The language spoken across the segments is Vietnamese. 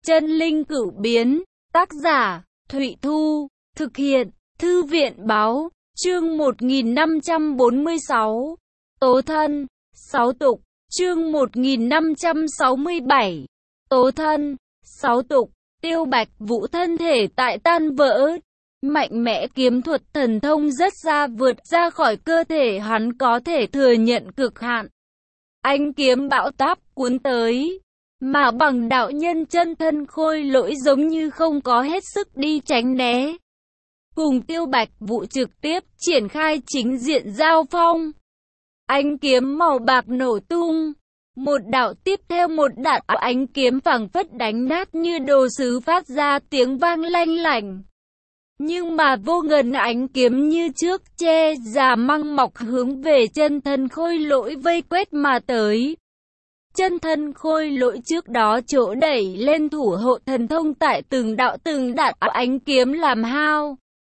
Chân linh cửu biến, tác giả, Thụy Thu, thực hiện, Thư viện báo, chương 1546, tố thân, 6 tục, chương 1567, tố thân, 6 tục, Tiêu Bạch Vũ thân thể tại tan vỡ, mạnh mẽ kiếm thuật thần thông rất xa vượt ra khỏi cơ thể hắn có thể thừa nhận cực hạn. Ánh kiếm bão táp cuốn tới, mà bằng đạo nhân chân thân khôi lỗi giống như không có hết sức đi tránh né. Cùng Tiêu Bạch Vũ trực tiếp triển khai chính diện giao phong. Ánh kiếm màu bạc nổ tung, một đạo tiếp theo một đạo ánh kiếm phảng phất đánh nát như đồ sứ phát ra tiếng vang lanh lảnh. Nhưng mà vô ngần ánh kiếm như trước che già măng mọc hướng về chân thân khôi lỗi vây quét mà tới. Chân thân khôi lỗi trước đó chỗ đẩy lên thủ hộ thần thông tại từng đạo ánh kiếm làm hao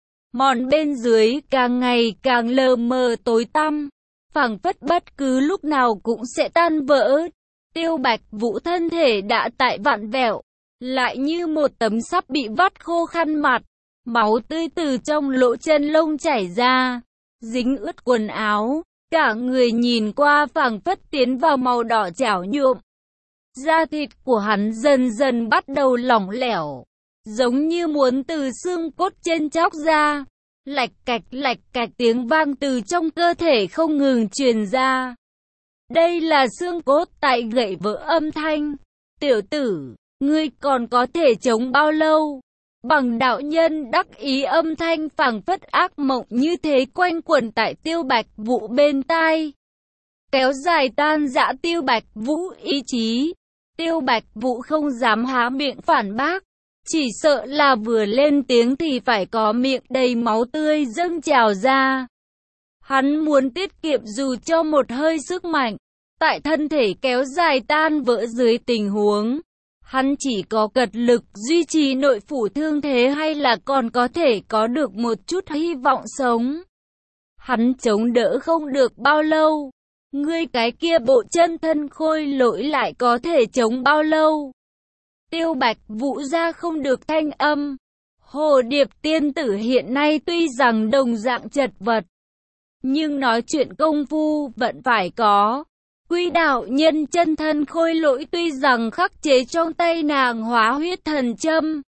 mòn bên dưới càng ngày càng lờ mờ tối tăm, phảng phất bất cứ lúc nào cũng sẽ tan vỡ. Tiêu Bạch Vũ thân thể đã tại vặn vẹo, lại như một tấm sắp bị vắt khô khăn mặt, máu tươi từ trong lỗ chân lông chảy ra, dính ướt quần áo. Cả người nhìn qua phảng phất tiến vào màu đỏ chảo nhuộm. Da thịt của hắn dần dần bắt đầu lỏng lẻo, giống như muốn từ xương cốt trên chóc ra. Lạch cạch tiếng vang từ trong cơ thể không ngừng truyền ra. Đây là xương cốt tại gãy vỡ âm thanh. Tiểu tử, ngươi còn có thể chống bao lâu? Bằng đạo nhân đắc ý âm thanh phảng phất ác mộng như thế quanh quẩn tại Tiêu Bạch Vũ bên tai, kéo dài tan rã Tiêu Bạch Vũ ý chí. Tiêu Bạch Vũ không dám há miệng phản bác, chỉ sợ là vừa lên tiếng thì phải có miệng đầy máu tươi dâng trào ra. Hắn muốn tiết kiệm dù cho một hơi sức mạnh, tại thân thể kéo dài tan vỡ dưới tình huống hắn chỉ có cật lực duy trì nội phủ thương thế hay là còn có thể có được một chút hy vọng sống. Hắn chống đỡ không được bao lâu. Ngươi cái kia bộ chân thân khôi lỗi lại có thể chống bao lâu? Tiêu Bạch Vũ ra không được thanh âm. Hồ Điệp tiên tử hiện nay tuy rằng đồng dạng chật vật, nhưng nói chuyện công phu vẫn phải có. Quy đạo nhân chân thân khôi lỗi tuy rằng khắc chế trong tay nàng hóa huyết thần châm,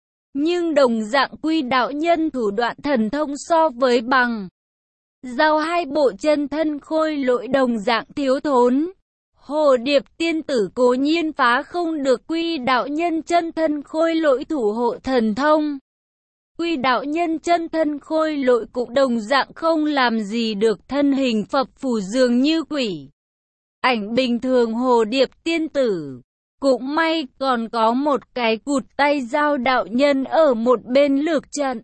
nhưng đồng dạng quy đạo nhân thủ đoạn thần thông so với bằng giao hai bộ chân thân khôi lỗi đồng dạng thiếu thốn. Hồ Điệp tiên tử cố nhiên phá không được quy đạo nhân chân thân khôi lỗi thủ hộ thần thông. Quy đạo nhân chân thân khôi lỗi cũng đồng dạng không làm gì được thân hình phập phù dường như quỷ ảnh bình thường Hồ Điệp tiên tử. Cũng may còn có một cái cụt tay Giao đạo nhân ở một bên lược trận.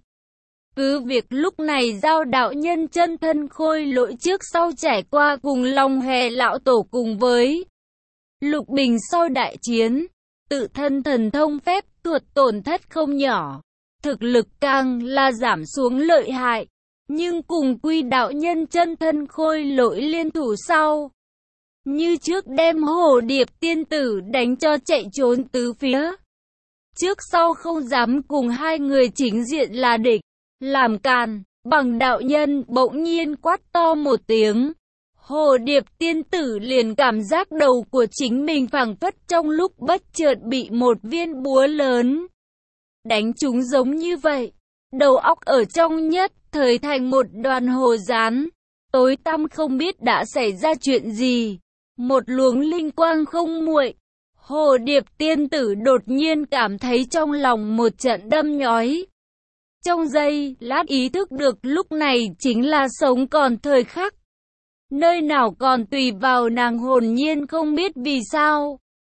Cứ việc lúc này Giao đạo nhân chân thân khôi lỗi trước sau trải qua cùng Long Hề lão tổ cùng với Lục Bình sau đại chiến, tự thân thần thông phép thuật tổn thất không nhỏ, thực lực càng là giảm xuống lợi hại, nhưng cùng quy đạo nhân chân thân khôi lỗi liên thủ sau, như trước đem Hồ Điệp tiên tử đánh cho chạy trốn tứ phía. Trước sau không dám cùng hai người chính diện là địch, làm càn. Bằng đạo nhân bỗng nhiên quát to một tiếng. Hồ Điệp tiên tử liền cảm giác đầu của chính mình phảng phất trong lúc bất chợt bị một viên búa lớn đánh trúng giống như vậy. Đầu óc ở trong nhất thời thành một đoàn hồ rán, tối tăm không biết đã xảy ra chuyện gì. Một luồng linh quang không nguội. Hồ Điệp tiên tử đột nhiên cảm thấy trong lòng một trận đâm nhói. Trong giây lát ý thức được lúc này chính là sống còn thời khắc. Nơi nào còn tùy vào nàng hồn nhiên không biết vì sao.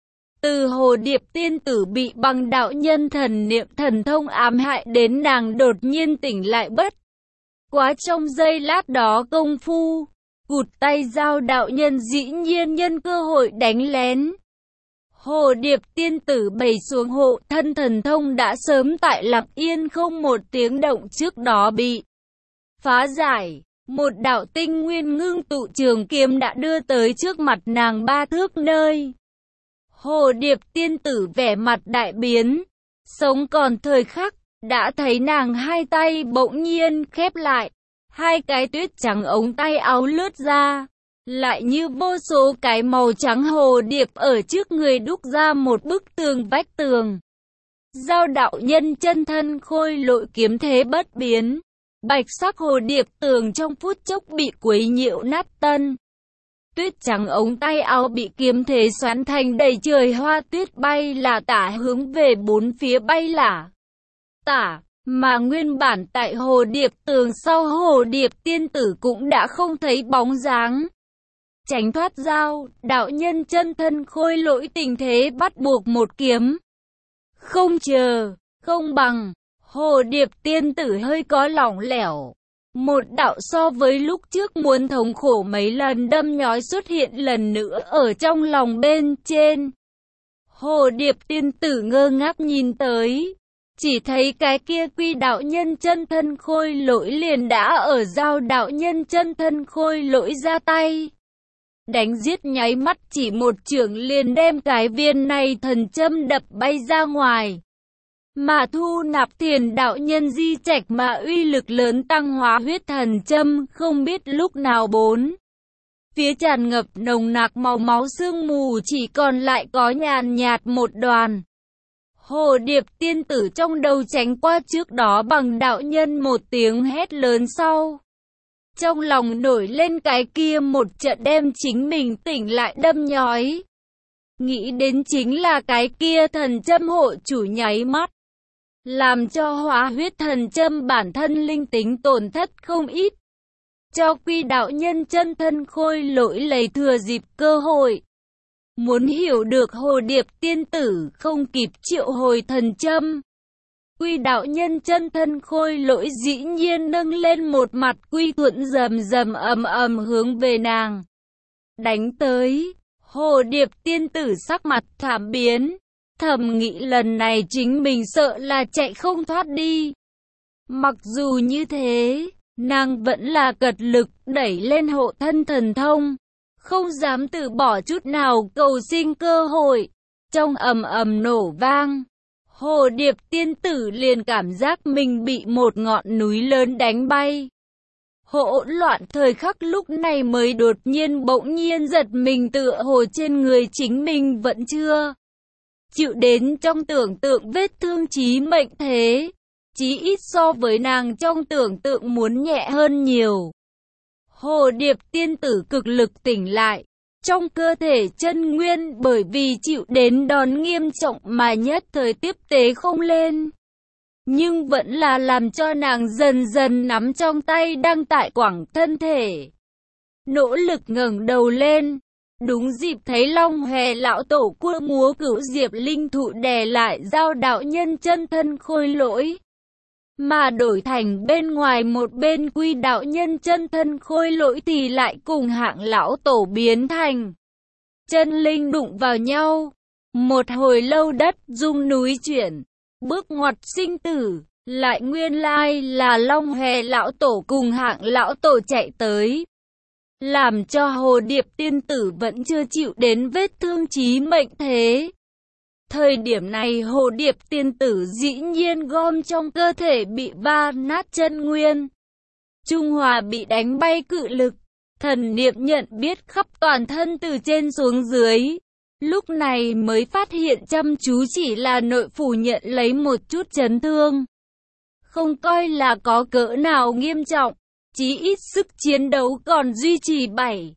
Từ Hồ Điệp tiên tử bị bằng đạo nhân thần niệm thần thông ám hại đến nàng đột nhiên tỉnh lại bất quá trong giây lát đó công phu. Cụt tay Giao đạo nhân dĩ nhiên nhân cơ hội đánh lén. Hồ Điệp tiên tử bày xuống hộ thân thần thông đã sớm tại lặng yên không một tiếng động trước đó bị phá giải. Một đạo tinh nguyên ngưng tụ trường kiếm đã đưa tới trước mặt nàng 3 thước nơi. Hồ Điệp tiên tử vẻ mặt đại biến, sống còn thời khắc, đã thấy nàng hai tay bỗng nhiên khép lại, hai cái tuyết trắng ống tay áo lướt ra, lại như vô số cái màu trắng hồ điệp ở trước người đúc ra một bức tường vách tường. Giao đạo nhân chân thân khôi lỗi kiếm thế bất biến, bạch sắc hồ điệp tường trong phút chốc bị quấy nhiễu nát tân. Tuyết trắng ống tay áo bị kiếm thế xoắn thành đầy trời hoa tuyết bay là tả hướng về bốn phía bay là tả, mà nguyên bản tại hồ điệp tường sau hồ điệp tiên tử cũng đã không thấy bóng dáng. Tránh thoát giao, đạo nhân chân thân khôi lỗi tình thế bắt buộc một kiếm. Không chờ, không bằng, hồ điệp tiên tử hơi có lỏng lẻo. Một đạo so với lúc trước muốn thống khổ mấy lần đâm nhói xuất hiện lần nữa ở trong lòng bên trên. Hồ điệp tiên tử ngơ ngác nhìn tới, chỉ thấy cái kia quy đạo nhân chân thân khôi lỗi liền đã ở giao đạo nhân chân thân khôi lỗi ra tay. Đánh giết nháy mắt chỉ một chưởng liền đem cái viên này thần châm đập bay ra ngoài. Mà thu nạp thiền đạo nhân di trạch mà uy lực lớn tăng hóa huyết thần châm không biết lúc nào bốn. Phía tràn ngập nồng nặc màu máu sương mù chỉ còn lại có nhàn nhạt một đoàn. Hồ điệp tiên tử trong đầu tránh qua trước đó bằng đạo nhân một tiếng hét lớn sau. Trong lòng nổi lên cái kia một trận đem chính mình tỉnh lại đâm nhói. Nghĩ đến chính là cái kia thần châm hộ chủ nháy mắt. Làm cho hóa huyết thần châm bản thân linh tính tổn thất không ít. Cho quy đạo nhân chân thân khôi lỗi lấy thừa dịp cơ hội. Muốn hiểu được hồ điệp tiên tử không kịp triệu hồi thần châm. Quy đạo nhân chân thân khôi lỗi dĩ nhiên nâng lên một mặt quy thuận rầm rầm ầm ầm hướng về nàng. Đánh tới, hồ điệp tiên tử sắc mặt thảm biến. Thầm nghĩ lần này chính mình sợ là chạy không thoát đi. Mặc dù như thế, nàng vẫn là cật lực đẩy lên hộ thân thần thông. Không dám từ bỏ chút nào cầu sinh cơ hội. Trong ầm ầm nổ vang, hồ điệp tiên tử liền cảm giác mình bị một ngọn núi lớn đánh bay. Hỗn loạn thời khắc lúc này mới đột nhiên bỗng nhiên giật mình tựa hồ trên người chính mình vẫn chưa chịu đến trong tưởng tượng vết thương chí mệnh thế. Chí ít so với nàng trong tưởng tượng muốn nhẹ hơn nhiều. Hồ điệp tiên tử cực lực tỉnh lại. Trong cơ thể chân nguyên bởi vì chịu đến đòn nghiêm trọng mà nhất thời tiếp tế không lên. Nhưng vẫn là làm cho nàng dần dần nắm trong tay đang tại quẳng thân thể. Nỗ lực ngẩng đầu lên. Đúng dịp thấy Long Hòe lão tổ cua múa cửu diệp linh thụ đè lại giao đạo nhân chân thân khôi lỗi. Mà đổi thành bên ngoài một bên quy đạo nhân chân thân khôi lỗi thì lại cùng hạng lão tổ biến thành chân linh đụng vào nhau. Một hồi lâu đất rung núi chuyển, bước ngoặt sinh tử, lại nguyên lai là Long Hòe lão tổ cùng hạng lão tổ chạy tới. Làm cho hồ điệp tiên tử vẫn chưa chịu đến vết thương chí mệnh thế. Thời điểm này hồ điệp tiên tử dĩ nhiên gom trong cơ thể bị va nát chân nguyên. Trung Hòa bị đánh bay cự lực. Thần niệm nhận biết khắp toàn thân từ trên xuống dưới. Lúc này mới phát hiện chăm chú chỉ là nội phủ nhận lấy một chút chấn thương. Không coi là có cỡ nào nghiêm trọng. Chí ít sức chiến đấu còn duy trì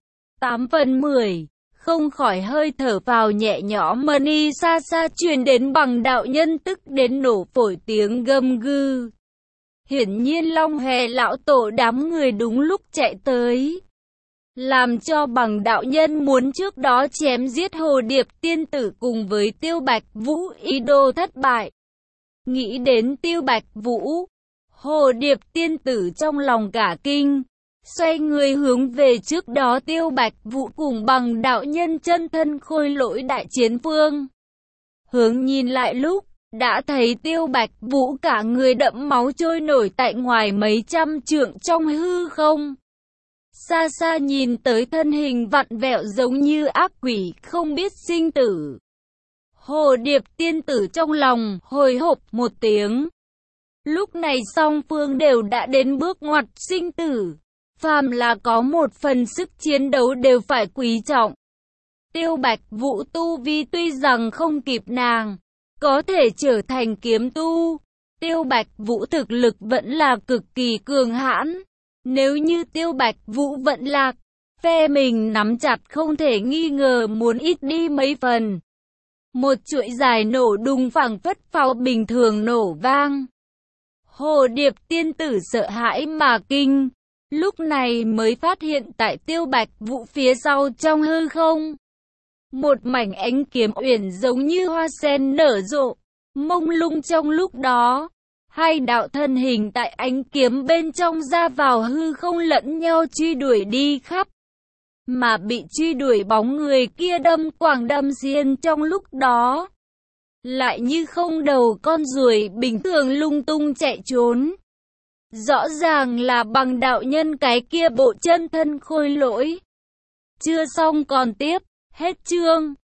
7-8/10. Không khỏi hơi thở vào nhẹ nhõm mani xa xa truyền đến bằng đạo nhân tức đến nổ phổi tiếng gầm gừ. Hiển nhiên Long Hòe lão tổ đám người đúng lúc chạy tới. Làm cho bằng đạo nhân muốn trước đó chém giết hồ điệp tiên tử cùng với Tiêu Bạch Vũ ý đồ thất bại. Nghĩ đến Tiêu Bạch Vũ, hồ điệp tiên tử trong lòng cả kinh. Xoay người hướng về trước đó Tiêu Bạch Vũ cùng bằng đạo nhân chân thân khôi lỗi đại chiến phương. Hướng nhìn lại lúc, đã thấy Tiêu Bạch Vũ cả người đẫm máu trôi nổi tại ngoài mấy trăm trượng trong hư không. Xa xa nhìn tới thân hình vặn vẹo giống như ác quỷ không biết sinh tử. Hồ Điệp tiên tử trong lòng hồi hộp một tiếng. Lúc này song phương đều đã đến bước ngoặt sinh tử. Phàm là có một phần sức chiến đấu đều phải quý trọng. Tiêu Bạch Vũ tu vi tuy rằng không kịp nàng, có thể trở thành kiếm tu. Tiêu Bạch Vũ thực lực vẫn là cực kỳ cường hãn. Nếu như Tiêu Bạch Vũ vẫn lạc, phe mình nắm chặt không thể nghi ngờ muốn ít đi mấy phần. Một chuỗi dài nổ đùng phảng phất pháo bình thường nổ vang. Hồ Điệp tiên tử sợ hãi mà kinh. Lúc này mới phát hiện tại Tiêu Bạch Vũ phía sau trong hư không. Một mảnh ánh kiếm uyển giống như hoa sen nở rộ, mông lung trong lúc đó. Hai đạo thân hình tại ánh kiếm bên trong ra vào hư không lẫn nhau truy đuổi đi khắp. Mà bị truy đuổi bóng người kia đâm quảng đâm xiên trong lúc đó. Lại như không đầu con ruồi bình thường lung tung chạy trốn. Rõ ràng là bằng đạo nhân cái kia bộ chân thân khôi lỗi. Chưa xong còn tiếp, hết chương.